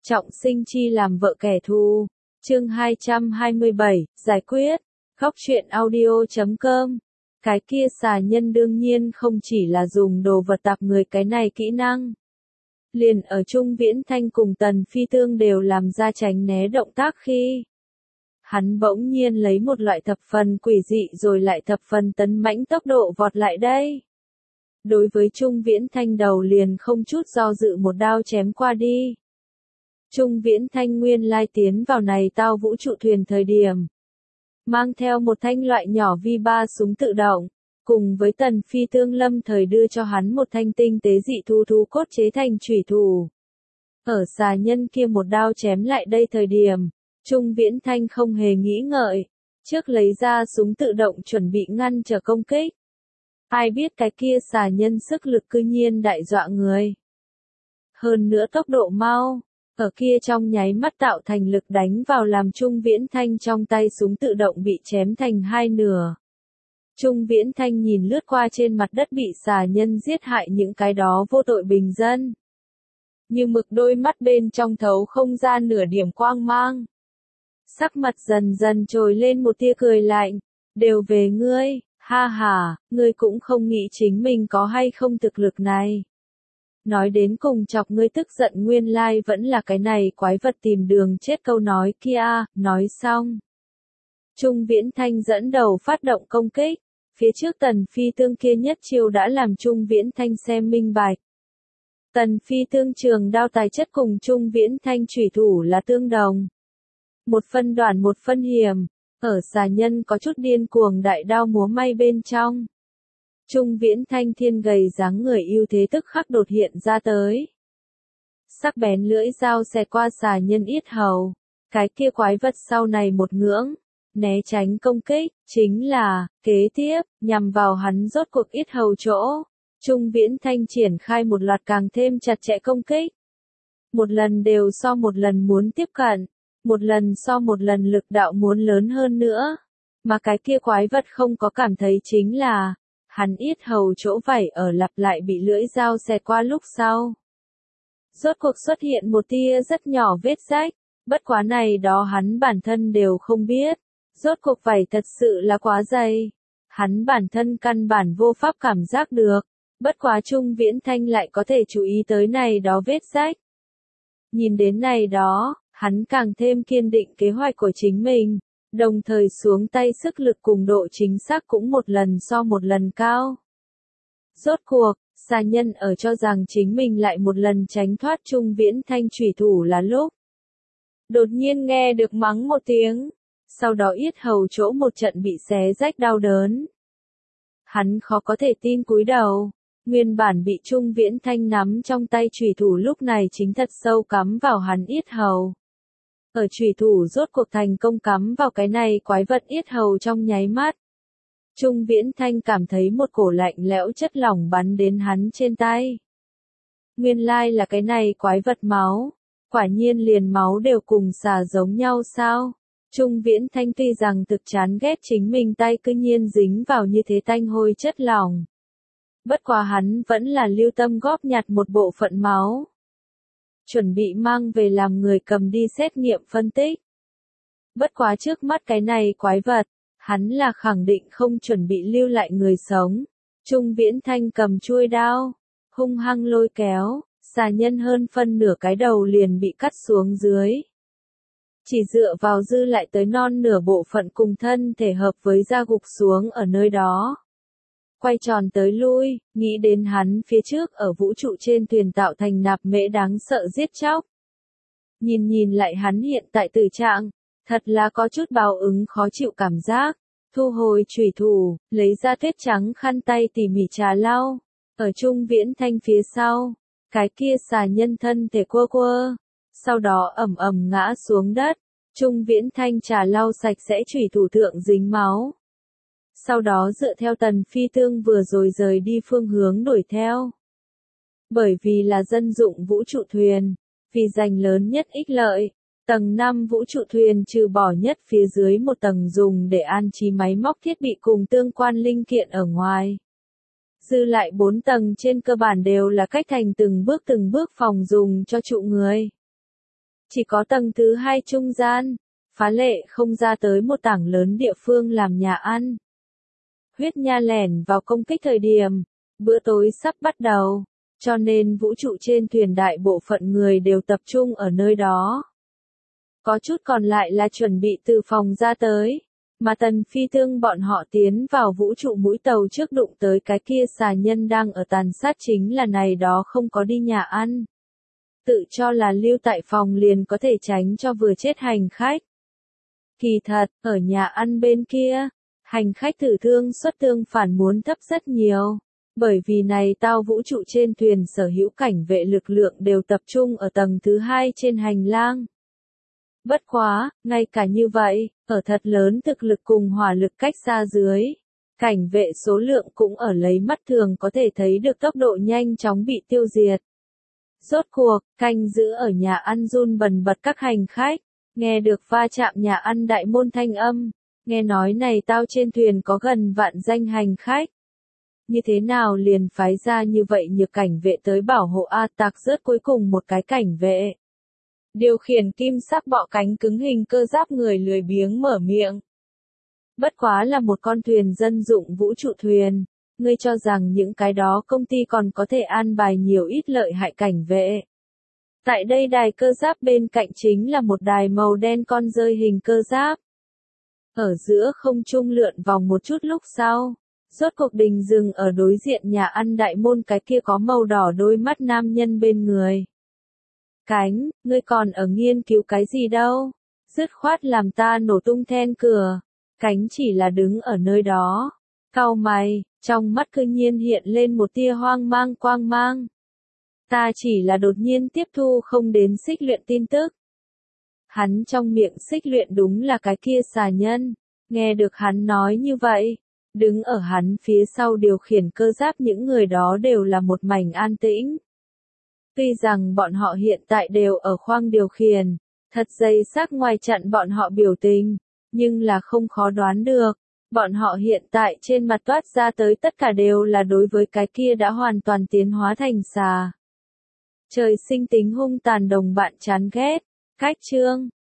Trọng sinh chi làm vợ kẻ thù. Chương 227, giải quyết. Góc truyện audio.com. Cái kia xà nhân đương nhiên không chỉ là dùng đồ vật tạp người cái này kỹ năng. Liền ở Trung Viễn Thanh cùng Tần Phi Tương đều làm ra tránh né động tác khi hắn bỗng nhiên lấy một loại thập phần quỷ dị rồi lại thập phần tấn mãnh tốc độ vọt lại đây. Đối với Trung Viễn Thanh đầu liền không chút do dự một đao chém qua đi. Trung Viễn Thanh nguyên lai tiến vào này tao vũ trụ thuyền thời điểm. Mang theo một thanh loại nhỏ V3 súng tự động, cùng với Tần Phi Tương lâm thời đưa cho hắn một thanh tinh tế dị thú cốt chế thành chủy thủ. Ở xà nhân kia một đao chém lại đây thời điểm, Trung Viễn Thanh không hề nghĩ ngợi, trước lấy ra súng tự động chuẩn bị ngăn trở công kích. Ai biết cái kia xà nhân sức lực cư nhiên đại dọa người. Hơn nữa tốc độ mau, ở kia trong nháy mắt tạo thành lực đánh vào làm Trung Viễn Thanh trong tay súng tự động bị chém thành hai nửa. Trung Viễn Thanh nhìn lướt qua trên mặt đất bị xà nhân giết hại những cái đó vô tội bình dân. Như mực đôi mắt bên trong thấu không ra nửa điểm quang mang. Sắc mặt dần dần trồi lên một tia cười lạnh, đều về ngươi, ha ha, ngươi cũng không nghĩ chính mình có hay không thực lực này. Nói đến cùng chọc ngươi tức giận nguyên lai vẫn là cái này quái vật tìm đường chết câu nói kia, nói xong. Trung Viễn Thanh dẫn đầu phát động công kích, phía trước Tần Phi Tương kia nhất chiêu đã làm Trung Viễn Thanh xem minh bạch. Tần Phi Tương trường đao tài chất cùng Trung Viễn Thanh chủy thủ là tương đồng. Một phân đoạn một phân hiểm, ở xà nhân có chút điên cuồng đại đao múa may bên trong. Trung Viễn Thanh thiên gầy dáng người ưu thế tức khắc đột hiện ra tới. Sắc bén lưỡi dao xẹt qua xà nhân yết hầu, cái kia quái vật sau này một ngưỡng, né tránh công kích, chính là, kế tiếp, nhằm vào hắn rốt cuộc yết hầu chỗ. Trung Viễn Thanh triển khai một loạt càng thêm chặt chẽ công kích. Một lần đều so một lần muốn tiếp cận, một lần so một lần lực đạo muốn lớn hơn nữa. Mà cái kia quái vật không có cảm thấy chính là, hắn yết hầu chỗ vảy ở lặp lại bị lưỡi dao xẹt qua lúc sau. Rốt cuộc xuất hiện một tia rất nhỏ vết rách, bất quá này đó hắn bản thân đều không biết. Rốt cuộc vảy thật sự là quá dày. Hắn bản thân căn bản vô pháp cảm giác được, bất quá Trung Viễn Thanh lại có thể chú ý tới này đó vết rách. Nhìn đến này đó, hắn càng thêm kiên định kế hoạch của chính mình, đồng thời xuống tay sức lực cùng độ chính xác cũng một lần so một lần cao. Rốt cuộc, xà nhân ở cho rằng chính mình lại một lần tránh thoát Trung Viễn Thanh chủy thủ là lúc. Đột nhiên nghe được mắng một tiếng, sau đó yết hầu chỗ một trận bị xé rách đau đớn. Hắn khó có thể tin cúi đầu, nguyên bản bị Trung Viễn Thanh nắm trong tay chủy thủ lúc này chính thật sâu cắm vào hắn yết hầu. Ở chủy thủ rốt cuộc thành công cắm vào cái này quái vật yết hầu trong nháy mắt. Trung Viễn Thanh cảm thấy một cổ lạnh lẽo chất lỏng bắn đến hắn trên tay. Nguyên lai là cái này quái vật máu, quả nhiên liền máu đều cùng xà giống nhau sao? Trung Viễn Thanh tuy rằng thực chán ghét chính mình tay cư nhiên dính vào như thế tanh hôi chất lỏng. Bất quá hắn vẫn là lưu tâm góp nhặt một bộ phận máu. Chuẩn bị mang về làm người cầm đi xét nghiệm phân tích. Bất quá trước mắt cái này quái vật, hắn là khẳng định không chuẩn bị lưu lại người sống. Trung Viễn Thanh cầm chuôi đao, hung hăng lôi kéo, xà nhân hơn phân nửa cái đầu liền bị cắt xuống dưới. Chỉ dựa vào dư lại tới non nửa bộ phận cùng thân thể hợp với da gục xuống ở nơi đó. Quay tròn tới lui, nghĩ đến hắn phía trước ở vũ trụ trên thuyền tạo thành nạp mễ đáng sợ giết chóc. Nhìn lại hắn hiện tại tử trạng, thật là có chút báo ứng khó chịu cảm giác. Thu hồi chủy thủ, lấy ra tuyết trắng khăn tay tỉ mỉ trà lau. Ở Trung Viễn Thanh phía sau, cái kia xà nhân thân thể quơ, sau đó ầm ầm ngã xuống đất. Trung Viễn Thanh trà lau sạch sẽ chủy thủ thượng dính máu. Sau đó dựa theo Tần Phi Tương vừa rồi rời đi phương hướng đuổi theo. Bởi vì là dân dụng vũ trụ thuyền, vì giành lớn nhất ích lợi, tầng 5 vũ trụ thuyền trừ bỏ nhất phía dưới một tầng dùng để an trí máy móc thiết bị cùng tương quan linh kiện ở ngoài. Dư lại 4 tầng trên cơ bản đều là cách thành từng bước phòng dùng cho trụ người. Chỉ có tầng thứ 2 trung gian, phá lệ không ra tới một tảng lớn địa phương làm nhà ăn. Huyết Nha lẻn vào công kích thời điểm, bữa tối sắp bắt đầu, cho nên vũ trụ trên thuyền đại bộ phận người đều tập trung ở nơi đó. Có chút còn lại là chuẩn bị từ phòng ra tới, mà Tần Phi Thương bọn họ tiến vào vũ trụ mũi tàu trước đụng tới cái kia xà nhân đang ở tàn sát chính là này đó không có đi nhà ăn. Tự cho là lưu tại phòng liền có thể tránh cho vừa chết hành khách. Kỳ thật, ở nhà ăn bên kia, hành khách tử thương suất tương phản muốn thấp rất nhiều, bởi vì này tao vũ trụ trên thuyền sở hữu cảnh vệ lực lượng đều tập trung ở tầng thứ 2 trên hành lang. Bất quá, ngay cả như vậy, ở thật lớn thực lực cùng hỏa lực cách xa dưới, cảnh vệ số lượng cũng ở lấy mắt thường có thể thấy được tốc độ nhanh chóng bị tiêu diệt. Rốt cuộc, canh giữ ở nhà ăn run bần bật các hành khách, nghe được va chạm nhà ăn đại môn thanh âm, nghe nói này tao trên thuyền có gần vạn danh hành khách. Như thế nào liền phái ra như vậy nhược cảnh vệ tới bảo hộ A Tạc rớt cuối cùng một cái cảnh vệ. Điều khiển kim sắc bọ cánh cứng hình cơ giáp người lười biếng mở miệng. Bất quá là một con thuyền dân dụng vũ trụ thuyền, ngươi cho rằng những cái đó công ty còn có thể an bài nhiều ít lợi hại cảnh vệ. Tại đây đài cơ giáp bên cạnh chính là một đài màu đen con rơi hình cơ giáp. Ở giữa không trung lượn vòng một chút lúc sau, rốt cuộc đình dừng ở đối diện nhà ăn đại môn cái kia có màu đỏ đôi mắt nam nhân bên người. Cánh, ngươi còn ở nghiên cứu cái gì đâu? Dứt khoát làm ta nổ tung then cửa. Cánh chỉ là đứng ở nơi đó. Cau mày, trong mắt cư nhiên hiện lên một tia hoang mang quang mang. Ta chỉ là đột nhiên tiếp thu không đến xích luyện tin tức. Hắn trong miệng xích luyện đúng là cái kia xà nhân. Nghe được hắn nói như vậy, đứng ở hắn phía sau điều khiển cơ giáp những người đó đều là một mảnh an tĩnh. Tuy rằng bọn họ hiện tại đều ở khoang điều khiển, thật dày xác ngoài chặn bọn họ biểu tình, nhưng là không khó đoán được, bọn họ hiện tại trên mặt toát ra tới tất cả đều là đối với cái kia đã hoàn toàn tiến hóa thành xà. Trời sinh tính hung tàn đồng bạn chán ghét, cách chương.